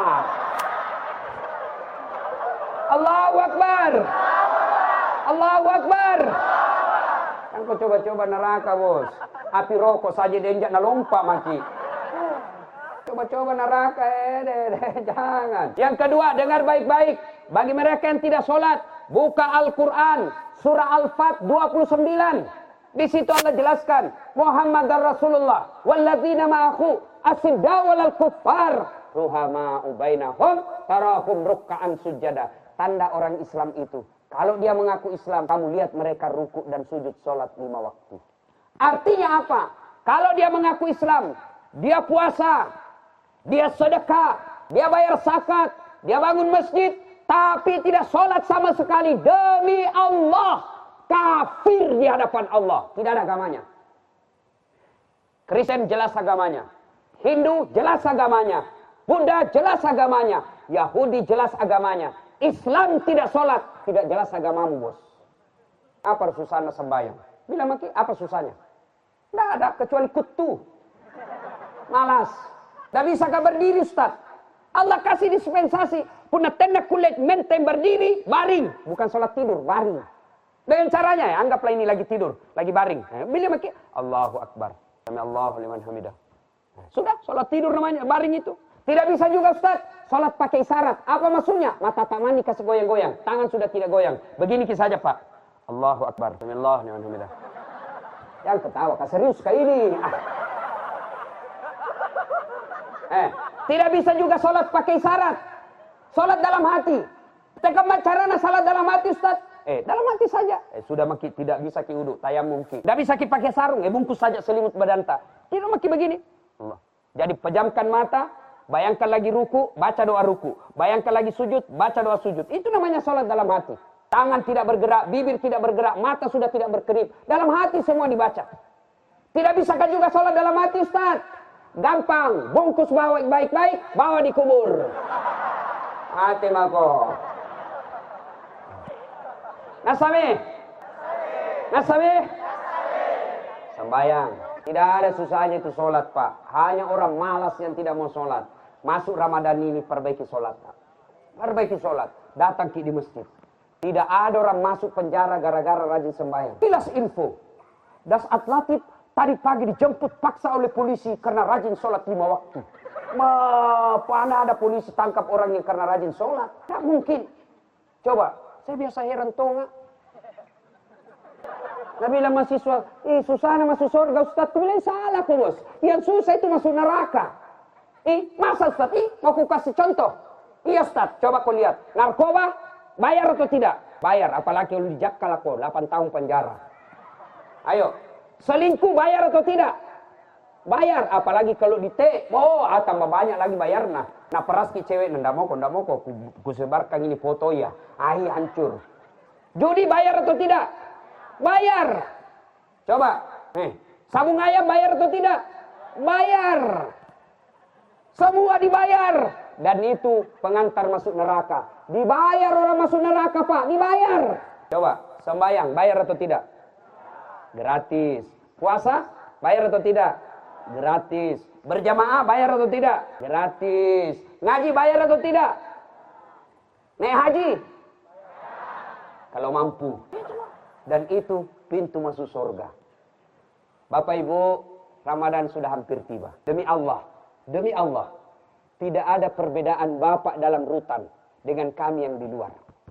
Allahu Akbar. Allahu Akbar. Kan kau coba-coba neraka bos. Api rokok saja denjak na lompat maki. Coba-coba neraka eh deh, deh, jangan. Yang kedua, dengar baik-baik. Bagi mereka yang tidak sholat, buka Al-Quran surah Al-Fat dua puluh sembilan. Di situ Allah jelaskan, Muhammadar Rasulullah walladzina ma'ahu asiddaw walal kuffar ruhama'u bainahum tarahum rukka'an sujada. Tanda orang Islam itu, kalau dia mengaku Islam, kamu lihat mereka ruku dan sujud sholat lima waktu. Artinya apa? Kalau dia mengaku Islam, dia puasa, dia sedekah, dia bayar zakat, dia bangun masjid, tapi tidak sholat sama sekali. Demi Allah, kafir di hadapan Allah. Tidak ada agamanya. Kristen jelas agamanya. Hindu jelas agamanya. Buddha jelas agamanya. Yahudi jelas agamanya. Islam tidak sholat, tidak jelas agamamu bos. Apa susahnya sembahyang? Bila maki, apa susahnya? Tidak ada kecuali kutu. Malas. Tidak bisa kau berdiri Ustaz. Allah kasih dispensasi. Puna tenda kulit menteng berdiri, baring. Bukan sholat tidur, baring. Dengan caranya ya, anggaplah ini lagi tidur, lagi baring. Bila maki, Allahu Akbar. Sami Allahu liman hamidah. Sudah, sholat tidur namanya, baring itu. Tidak bisa juga Ustaz, sholat pakai isyarat. Apa maksudnya? Mata tangan kasih goyang-goyang. Tangan sudah tidak goyang. Begini saja Pak. Allahu Akbar. Sami Allahu liman hamidah. Yang ketawa, kau serius kah ini? Ah. Eh, tidak bisa juga sholat pakai isyarat. Sholat dalam hati. Bagaimana caranya sholat dalam hati Ustaz? Eh, dalam hati saja. Eh, sudah maki tidak bisa ki uduk, tayamum ki. Tidak bisa ki pakai sarung, eh bungkus saja selimut badan tak. Tidak maki begini. Allah. Jadi pejamkan mata, bayangkan lagi ruku, baca doa ruku. Bayangkan lagi sujud, baca doa sujud. Itu namanya sholat dalam hati. Tangan tidak bergerak, bibir tidak bergerak, mata sudah tidak berkedip. Dalam hati semua dibaca. Tidak bisakah juga sholat dalam hati Ustaz? Gampang, bungkus bawa baik-baik, bawa dikubur. Hati mako. Nasami? Nasami? Sembayang. Tidak ada susahnya itu sholat Pak. Hanya orang malas yang tidak mau sholat. Masuk Ramadan ini perbaiki sholat Pak. Perbaiki sholat. Datang ki di masjid. Tidak ada orang masuk penjara gara-gara rajin sembahyang. Kilas info. Das Atlatif tadi pagi dijemput paksa oleh polisi karena rajin sholat lima waktu. Ma, mana ada polisi tangkap orang yang karena rajin sholat? Tak mungkin. Coba, saya biasa heran tonga. Nah bilang mahasiswa, eh susah masuk surga Ustaz. Aku bilang salah kok bos. Yang susah itu masuk neraka. Eh masa Ustaz? Eh mau aku kasih contoh. Iya Ustaz, coba kau lihat. Narkoba, bayar atau tidak? Bayar, apalagi kalau dijakal aku, delapan tahun penjara. Ayo, selingkuh bayar atau tidak? Bayar, apalagi kalau di T. Oh, ah, tambah banyak lagi bayar nah. Nah peras ki cewek, ndak mau kok, ndak mau kok. Ku sebarkan ini foto ya. Ahi hancur. Judi bayar atau tidak? Bayar. Coba, eh, sabung ayam bayar atau tidak? Bayar. Semua dibayar. Dan itu pengantar masuk neraka. Dibayar orang masuk neraka Pak, dibayar. Coba, sembayang bayar atau tidak? Gratis. Puasa bayar atau tidak? Gratis. Berjamaah bayar atau tidak? Gratis. Ngaji bayar atau tidak? Naik haji? Kalau mampu. Dan itu pintu masuk surga. Bapak Ibu, Ramadan sudah hampir tiba. Demi Allah, demi Allah, tidak ada perbedaan Bapak dalam rutan dengan kami yang di luar.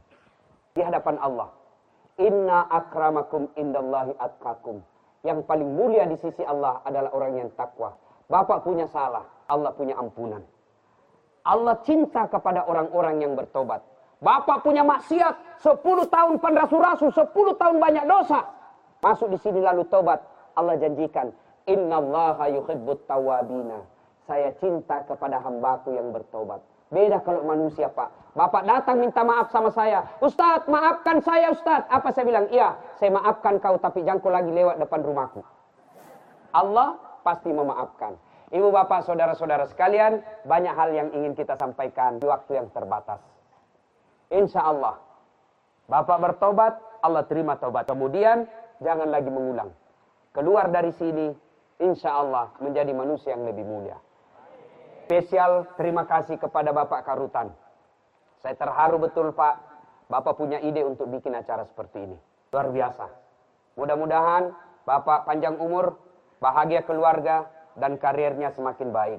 Di hadapan Allah. Inna akramakum indallahi atqakum. Yang paling mulia di sisi Allah adalah orang yang takwa. Bapak punya salah, Allah punya ampunan. Allah cinta kepada orang-orang yang bertobat. Bapak punya maksiat, sepuluh tahun pandrasu-rasu, sepuluh tahun banyak dosa. Masuk di sini lalu tobat. Allah janjikan, innallaha yuhibbut tawabina. Saya cinta kepada hambaku yang bertobat. Beda kalau manusia Pak. Bapak datang minta maaf sama saya. Ustadz, maafkan saya Ustadz. Apa saya bilang? Iya, saya maafkan kau tapi jangan kau lagi lewat depan rumahku. Allah pasti memaafkan. Ibu bapak, saudara-saudara sekalian, banyak hal yang ingin kita sampaikan di waktu yang terbatas. Insya Allah, bapak bertobat, Allah terima tobat. Kemudian, jangan lagi mengulang. Keluar dari sini, insya Allah menjadi manusia yang lebih mulia. Spesial terima kasih kepada Bapak Karutan. Saya terharu betul Pak, Bapak punya ide untuk bikin acara seperti ini. Luar biasa. Mudah-mudahan Bapak panjang umur, bahagia keluarga, dan karirnya semakin baik.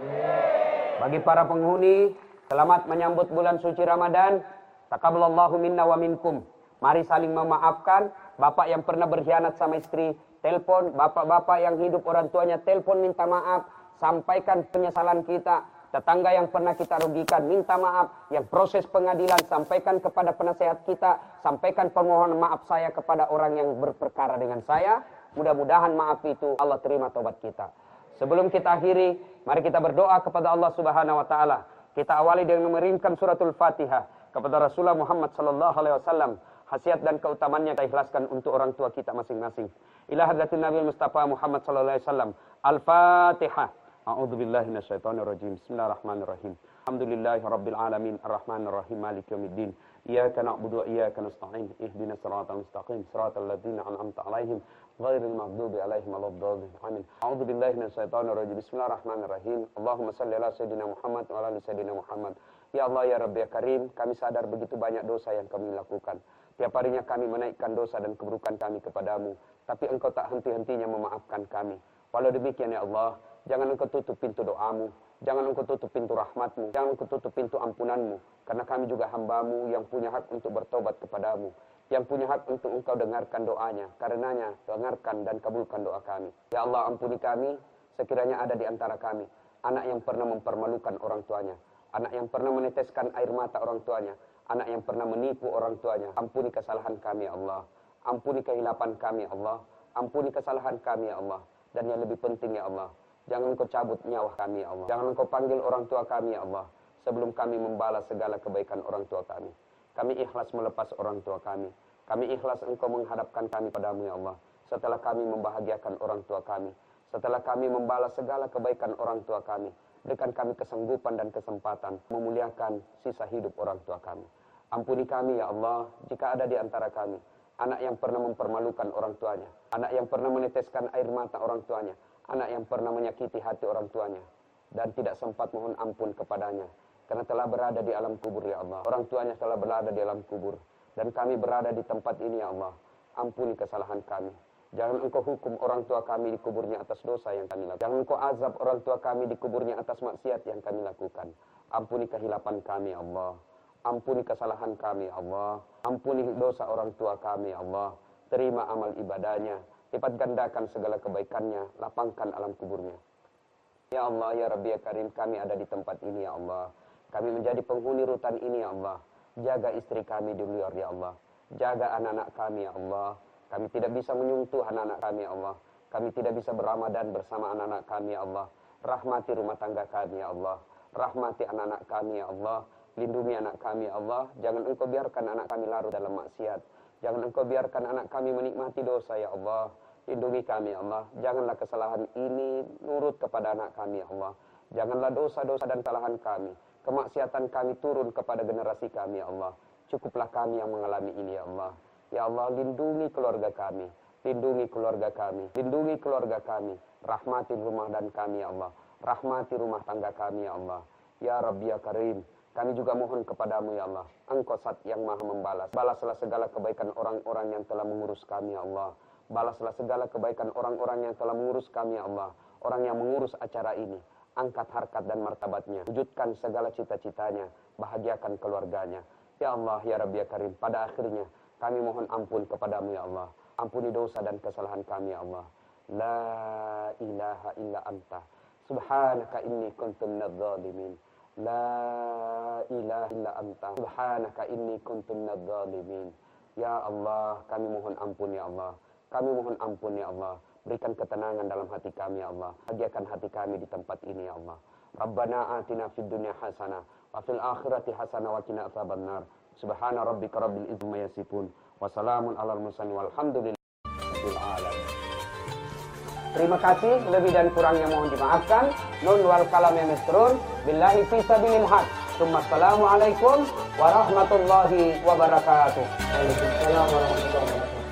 Bagi para penghuni, selamat menyambut bulan suci Ramadan. Taqabbalallahu minna wa minkum. Mari saling memaafkan. Bapak yang pernah berkhianat sama istri, telepon. Bapak-bapak yang hidup orang tuanya, telepon minta maaf. Sampaikan penyesalan kita. Tetangga yang pernah kita rugikan, minta maaf. Yang proses pengadilan, sampaikan kepada penasehat kita. Sampaikan permohonan maaf saya kepada orang yang berperkara dengan saya. Mudah-mudahan maaf itu Allah terima tobat kita. Sebelum kita akhiri, mari kita berdoa kepada Allah Subhanahu wa taala. Kita awali dengan mengirimkan suratul Fatihah kepada Rasulullah Muhammad sallallahu alaihi wasallam. Khasiat dan keutamannya kita ikhlaskan untuk orang tua kita masing-masing. Ila hadratin Nabi Mustafa Muhammad sallallahu alaihi wasallam. Al-Fatihah. A'udzu billahi minasyaitonir rajim. Bismillahirrahmanirrahim. Alhamdulillahi rabbil alamin arrahmanir rahim maliki yaumiddin. Iyyaka na'budu wa iyyaka nasta'in. Ihdinas siratal mustaqim. Siratal ladzina an'amta 'alaihim ghairil maghdubi 'alaihim waladdallin. Amin. A'udzu billahi minasyaitonir rajim. Bismillahirrahmanirrahim. Allahumma shalli ala sayidina Muhammad wa ala ali sayidina Muhammad. Ya Allah ya Rabbi ya Karim, kami sadar begitu banyak dosa yang kami lakukan. Tiap harinya kami menaikkan dosa dan keburukan kami kepadamu, tapi Engkau tak henti-hentinya memaafkan kami. Walau demikian ya Allah, jangan Engkau tutup pintu doamu, jangan Engkau tutup pintu rahmatmu, jangan Engkau tutup pintu ampunanmu, karena kami juga hambamu yang punya hak untuk bertobat kepadamu, yang punya hak untuk Engkau dengarkan doanya, karenanya dengarkan dan kabulkan doa kami. Ya Allah ampuni kami, sekiranya ada di antara kami, anak yang pernah mempermalukan orang tuanya, anak yang pernah meneteskan air mata orang tuanya, anak yang pernah menipu orang tuanya. Ampuni kesalahan kami ya Allah, ampuni kehilapan kami ya Allah, ampuni kesalahan kami ya Allah. Dan yang lebih penting ya Allah, jangan Engkau cabut nyawa kami ya Allah, jangan Engkau panggil orang tua kami ya Allah, sebelum kami membalas segala kebaikan orang tua kami. Kami ikhlas melepas orang tua kami, kami ikhlas Engkau menghadapkan kami padamu ya Allah, setelah kami membahagiakan orang tua kami, setelah kami membalas segala kebaikan orang tua kami. Berikan kami kesanggupan dan kesempatan memuliakan sisa hidup orang tua kami. Ampuni kami ya Allah, jika ada di antara kami anak yang pernah mempermalukan orang tuanya, anak yang pernah meneteskan air mata orang tuanya, anak yang pernah menyakiti hati orang tuanya, dan tidak sempat mohon ampun kepadanya. karena telah berada di alam kubur ya Allah. Orang tuanya telah berada di alam kubur. Dan kami berada di tempat ini ya Allah. Ampuni kesalahan kami. Jangan engkau hukum orang tua kami di kuburnya atas dosa yang kami lakukan. Jangan engkau azab orang tua kami di kuburnya atas maksiat yang kami lakukan. Ampuni kehilapan kami ya Allah. Ampuni kesalahan kami ya Allah. Ampuni dosa orang tua kami ya Allah. Terima amal ibadahnya. Lipat gandakan segala kebaikannya. Lapangkan alam kuburnya. Ya Allah, ya Rabbi, ya Karim, kami ada di tempat ini ya Allah. Kami menjadi penghuni rutan ini ya Allah. Jaga istri kami di luar ya Allah. Jaga anak-anak kami ya Allah. Kami tidak bisa menyentuh anak-anak kami ya Allah. Kami tidak bisa berramadan bersama anak-anak kami ya Allah. Rahmati rumah tangga kami ya Allah. Rahmati anak-anak kami ya Allah. Lindungi anak kami ya Allah. Jangan engkau biarkan anak kami larut dalam maksiat. Jangan engkau biarkan anak kami menikmati dosa ya Allah. Lindungi kami ya Allah. Janganlah kesalahan ini nurut kepada anak kami ya Allah. Janganlah dosa-dosa dan kesalahan kami, kemaksiatan kami turun kepada generasi kami ya Allah. Cukuplah kami yang mengalami ini ya Allah. Ya Allah, lindungi keluarga kami. Lindungi keluarga kami. Lindungi keluarga kami. Rahmati rumah dan kami ya Allah. Rahmati rumah tangga kami ya Allah. Ya Rabbi ya Karim, kami juga mohon kepadamu ya Allah. Engkau Zat yang maha membalas. Balaslah segala kebaikan orang-orang yang telah mengurus kami ya Allah. Balaslah segala kebaikan orang-orang yang telah mengurus kami ya Allah. Orang yang mengurus acara ini. Angkat harkat dan martabatnya. Wujudkan segala cita-citanya. Bahagiakan keluarganya. Ya Allah, ya Rabbi ya Karim. Pada akhirnya kami mohon ampun kepadamu ya Allah. Ampuni dosa dan kesalahan kami ya Allah. La ilaha illa anta. Subhanaka inni kuntu minadh dhalimin. La ilaha illa anta. Subhanaka inni kuntu minadh dhalimin. Ya Allah, kami mohon ampun ya Allah. Kami mohon ampun ya Allah. Berikan ketenangan dalam hati kami ya Allah. Bahagiakan hati kami di tempat ini ya Allah. Rabbana atina fid dunya hasanah wa fil akhirati hasanah wa qina adzabannar. Subhana rabbika rabbil izzati amma yasifun wa salamun alal mursalin walhamdulillahil alamin. Terima kasih, lebih dan kurangnya mohon dimaafkan. Nun wal kalam yang misrun. Billahi fi sabilil haq. Assalamualaikum warahmatullahi wabarakatuh. Waalaikumsalam warahmatullahi wabarakatuh.